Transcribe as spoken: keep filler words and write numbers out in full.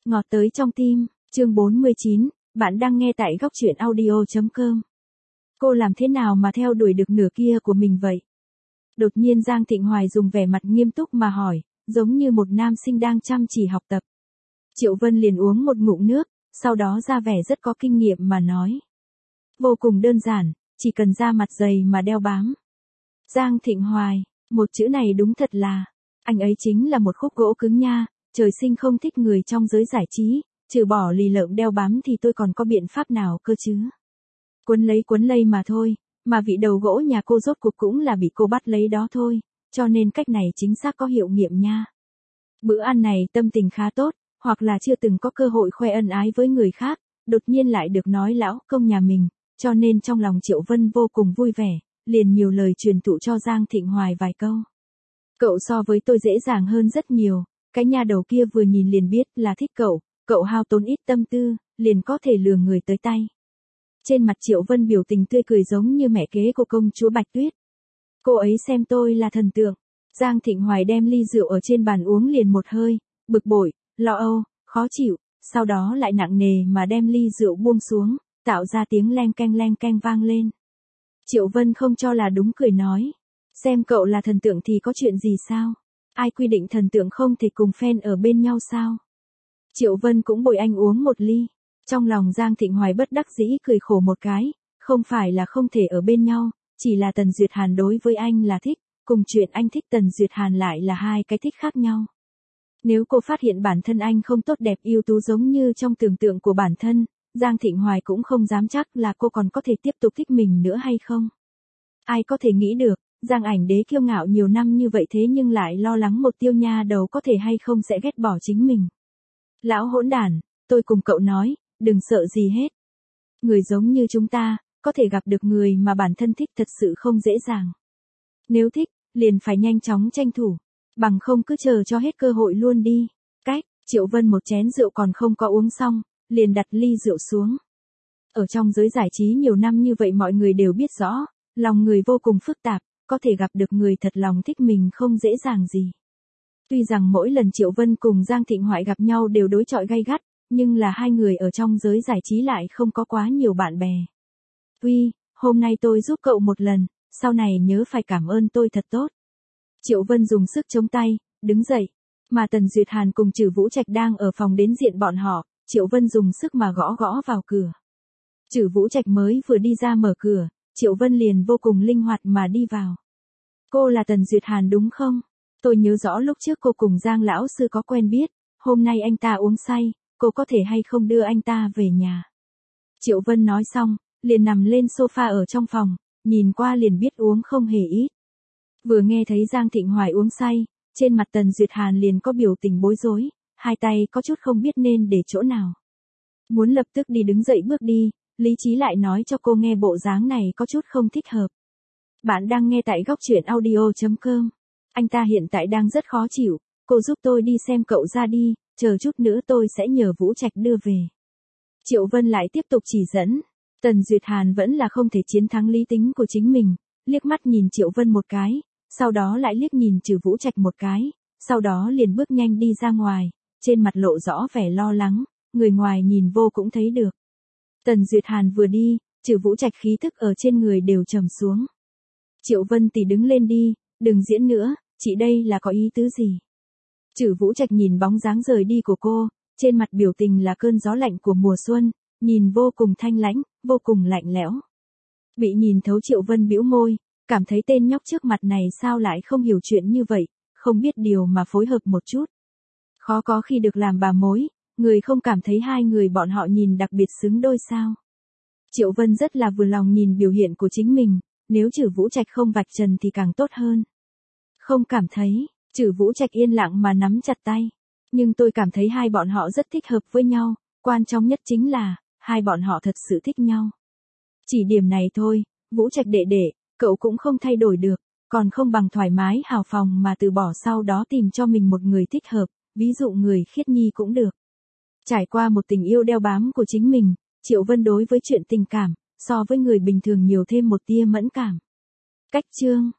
Ngọt tới trong tim, chương bốn mươi chín, bạn đang nghe tại góc truyện audio chấm com. Cô làm thế nào mà theo đuổi được nửa kia của mình vậy? Đột nhiên Giang Thịnh Hoài dùng vẻ mặt nghiêm túc mà hỏi, giống như một nam sinh đang chăm chỉ học tập. Triệu Vân liền uống một ngụm nước, sau đó ra vẻ rất có kinh nghiệm mà nói. Vô cùng đơn giản, chỉ cần da mặt dày mà đeo bám. Giang Thịnh Hoài, một chữ này đúng thật là, anh ấy chính là một khúc gỗ cứng nha, trời sinh không thích người trong giới giải trí, trừ bỏ lì lợm đeo bám thì tôi còn có biện pháp nào cơ chứ? Quấn lấy quấn lây mà thôi, mà vị đầu gỗ nhà cô rốt cuộc cũng là bị cô bắt lấy đó thôi, cho nên cách này chính xác có hiệu nghiệm nha. Bữa ăn này tâm tình khá tốt, hoặc là chưa từng có cơ hội khoe ân ái với người khác, đột nhiên lại được nói lão công nhà mình, cho nên trong lòng Triệu Vân vô cùng vui vẻ, liền nhiều lời truyền thụ cho Giang Thịnh Hoài vài câu. Cậu so với tôi dễ dàng hơn rất nhiều, cái nhà đầu kia vừa nhìn liền biết là thích cậu, cậu hao tốn ít tâm tư, liền có thể lừa người tới tay. Trên mặt Triệu Vân biểu tình tươi cười giống như mẹ kế của công chúa Bạch Tuyết. Cô ấy xem tôi là thần tượng. Giang Thịnh Hoài đem ly rượu ở trên bàn uống liền một hơi, bực bội, lo âu, khó chịu, sau đó lại nặng nề mà đem ly rượu buông xuống, tạo ra tiếng leng keng leng keng vang lên. Triệu Vân không cho là đúng cười nói, xem cậu là thần tượng thì có chuyện gì sao? Ai quy định thần tượng không thể cùng fan ở bên nhau sao? Triệu Vân cũng bồi anh uống một ly. Trong lòng Giang Thịnh Hoài bất đắc dĩ cười khổ một cái, không phải là không thể ở bên nhau, chỉ là Tần Duyệt Hàn đối với anh là thích, cùng chuyện anh thích Tần Duyệt Hàn lại là hai cái thích khác nhau. Nếu cô phát hiện bản thân anh không tốt đẹp ưu tú giống như trong tưởng tượng của bản thân, Giang Thịnh Hoài cũng không dám chắc là cô còn có thể tiếp tục thích mình nữa hay không. Ai có thể nghĩ được, Giang Ảnh Đế kiêu ngạo nhiều năm như vậy thế nhưng lại lo lắng một tiêu nha đầu có thể hay không sẽ ghét bỏ chính mình. Lão hỗn đản, tôi cùng cậu nói, đừng sợ gì hết. Người giống như chúng ta, có thể gặp được người mà bản thân thích thật sự không dễ dàng. Nếu thích, liền phải nhanh chóng tranh thủ, bằng không cứ chờ cho hết cơ hội luôn đi. Cách, Triệu Vân một chén rượu còn không có uống xong, liền đặt ly rượu xuống. Ở trong giới giải trí nhiều năm như vậy mọi người đều biết rõ, lòng người vô cùng phức tạp, có thể gặp được người thật lòng thích mình không dễ dàng gì. Tuy rằng mỗi lần Triệu Vân cùng Giang Thịnh Hoài gặp nhau đều đối chọi gay gắt, nhưng là hai người ở trong giới giải trí lại không có quá nhiều bạn bè. Uy, hôm nay tôi giúp cậu một lần, sau này nhớ phải cảm ơn tôi thật tốt. Triệu Vân dùng sức chống tay, đứng dậy, mà Tần Duyệt Hàn cùng Trử Vũ Trạch đang ở phòng đến diện bọn họ, Triệu Vân dùng sức mà gõ gõ vào cửa. Trử Vũ Trạch mới vừa đi ra mở cửa, Triệu Vân liền vô cùng linh hoạt mà đi vào. Cô là Tần Duyệt Hàn đúng không? Tôi nhớ rõ lúc trước cô cùng Giang lão sư có quen biết, hôm nay anh ta uống say, cô có thể hay không đưa anh ta về nhà? Triệu Vân nói xong, liền nằm lên sofa ở trong phòng, nhìn qua liền biết uống không hề ít. Vừa nghe thấy Giang Thịnh Hoài uống say, trên mặt Tần Duyệt Hàn liền có biểu tình bối rối, hai tay có chút không biết nên để chỗ nào. Muốn lập tức đi đứng dậy bước đi, lý trí lại nói cho cô nghe bộ dáng này có chút không thích hợp. Bạn đang nghe tại góc truyện audio chấm com. Anh ta hiện tại đang rất khó chịu, cô giúp tôi đi xem cậu ra đi, chờ chút nữa tôi sẽ nhờ Vũ Trạch đưa về. Triệu Vân lại tiếp tục chỉ dẫn. Tần Duyệt Hàn vẫn là không thể chiến thắng lý tính của chính mình, liếc mắt nhìn Triệu Vân một cái, sau đó lại liếc nhìn Trử Vũ Trạch một cái, sau đó liền bước nhanh đi ra ngoài, trên mặt lộ rõ vẻ lo lắng, người ngoài nhìn vô cũng thấy được. Tần Duyệt Hàn vừa đi, Trử Vũ Trạch khí thức ở trên người đều trầm xuống. Triệu Vân tỷ đứng lên đi, đừng diễn nữa, chị đây là có ý tứ gì? Trử Vũ Trạch nhìn bóng dáng rời đi của cô, trên mặt biểu tình là cơn gió lạnh của mùa xuân, nhìn vô cùng thanh lãnh, vô cùng lạnh lẽo. Bị nhìn thấu Triệu Vân bĩu môi, cảm thấy tên nhóc trước mặt này sao lại không hiểu chuyện như vậy, không biết điều mà phối hợp một chút. Khó có khi được làm bà mối, người không cảm thấy hai người bọn họ nhìn đặc biệt xứng đôi sao? Triệu Vân rất là vừa lòng nhìn biểu hiện của chính mình, nếu Trử Vũ Trạch không vạch trần thì càng tốt hơn. Không cảm thấy, Trử Vũ Trạch yên lặng mà nắm chặt tay. Nhưng tôi cảm thấy hai bọn họ rất thích hợp với nhau, quan trọng nhất chính là, hai bọn họ thật sự thích nhau. Chỉ điểm này thôi, Vũ Trạch đệ đệ, cậu cũng không thay đổi được, còn không bằng thoải mái hào phóng mà từ bỏ sau đó tìm cho mình một người thích hợp, ví dụ người Khiết Nhi cũng được. Trải qua một tình yêu đeo bám của chính mình, Triệu Vân đối với chuyện tình cảm, so với người bình thường nhiều thêm một tia mẫn cảm. Cách chương